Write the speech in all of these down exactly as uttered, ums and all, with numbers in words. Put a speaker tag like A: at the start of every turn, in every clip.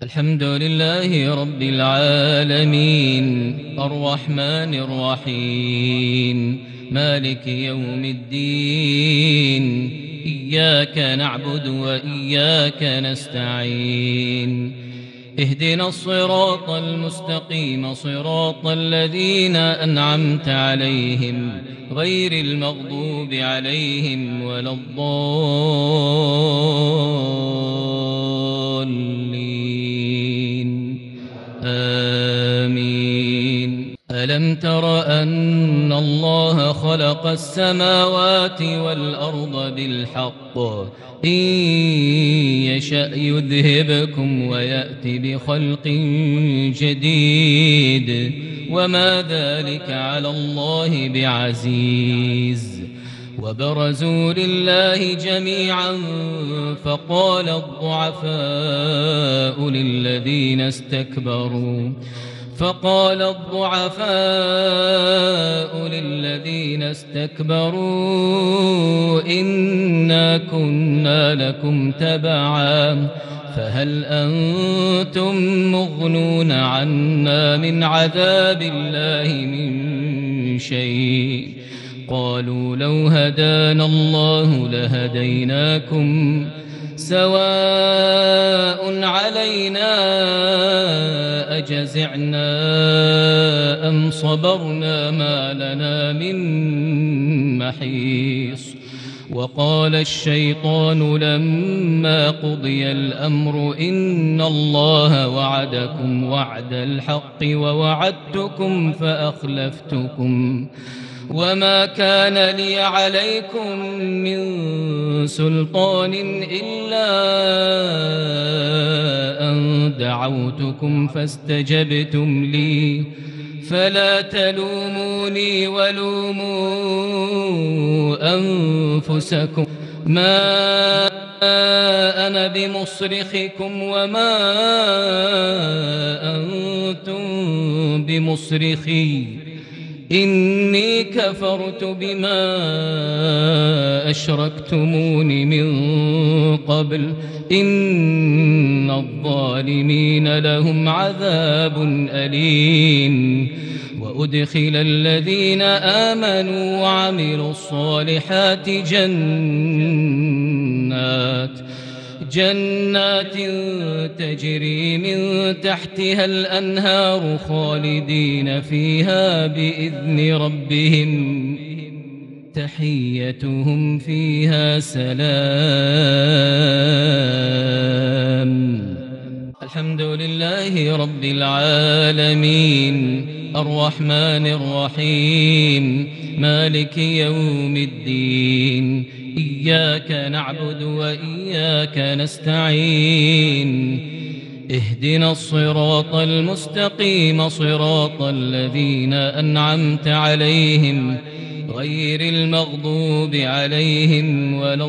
A: الحمد لله رب العالمين الرحمن الرحيم مالك يوم الدين إياك نعبد وإياك نستعين اهدنا الصراط المستقيم صراط الذين أنعمت عليهم غير المغضوب عليهم ولا الضالين آمين. ألم تر أن الله خلق السماوات والأرض بالحق إن يشأ يذهبكم ويأت بخلق جديد وما ذلك على الله بعزيز. وبرزوا لله جميعا فقال الضعفاء للذين استكبروا فقال الضعفاء للذين استكبروا إنا كنا لكم تبعا فهل أنتم مغنون عنا من عذاب الله من شيء قالوا لو هدانا الله لهديناكم سواء علينا أجزعنا أم صبرنا ما لنا من محيص. وقال الشيطان لما قضي الأمر إن الله وعدكم وعد الحق ووعدتكم فأخلفتكم وما كان لي عليكم من سلطان إلا أن دعوتكم فاستجبتم لي فلا تلوموني ولوموا أنفسكم ما أنا بمصرخكم وما أنتم بمصرخي إني كفرت بما أشركتمون من قبل إن الظالمين لهم عذاب أليم. وأدخل الذين آمنوا وعملوا الصالحات جنات جنات تجري من تحتها الأنهار خالدين فيها بإذن ربهم تحيتهم فيها سلام. الحمد لله رب العالمين الرحمن الرحيم مالك يوم الدين إياك نعبد وإياك نستعين اهدنا الصراط المستقيم صراط الذين أنعمت عليهم غير المغضوب عليهم ولا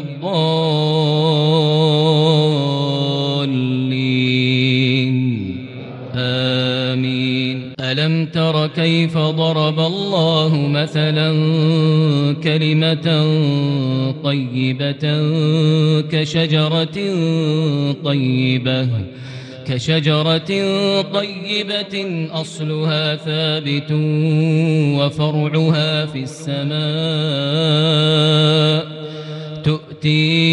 A: الضالين آمين. ألم تر كيف ضرب الله مثلا كلمة طيبة كشجرة طيبة كشجرة طيبة أصلها ثابت وفرعها في السماء تؤتي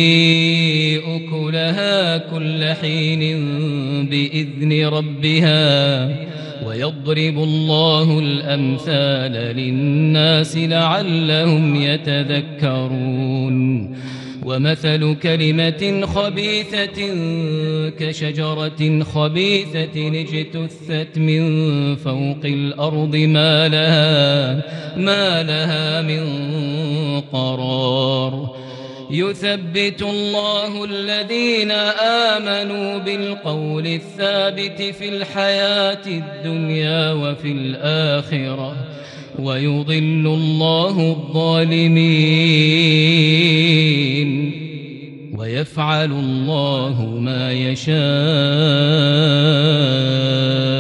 A: أكلها كل حين بإذن ربها ويضرب الله الأمثال للناس لعلهم يتذكرون. ومثل كلمة خبيثة كشجرة خبيثة اجتثت من فوق الأرض ما لها, ما لها من قرار. يثبت الله الذين آمنوا بالقول الثابت في الحياة الدنيا وفي الآخرة ويضل الله الظالمين ويفعل الله ما يشاء.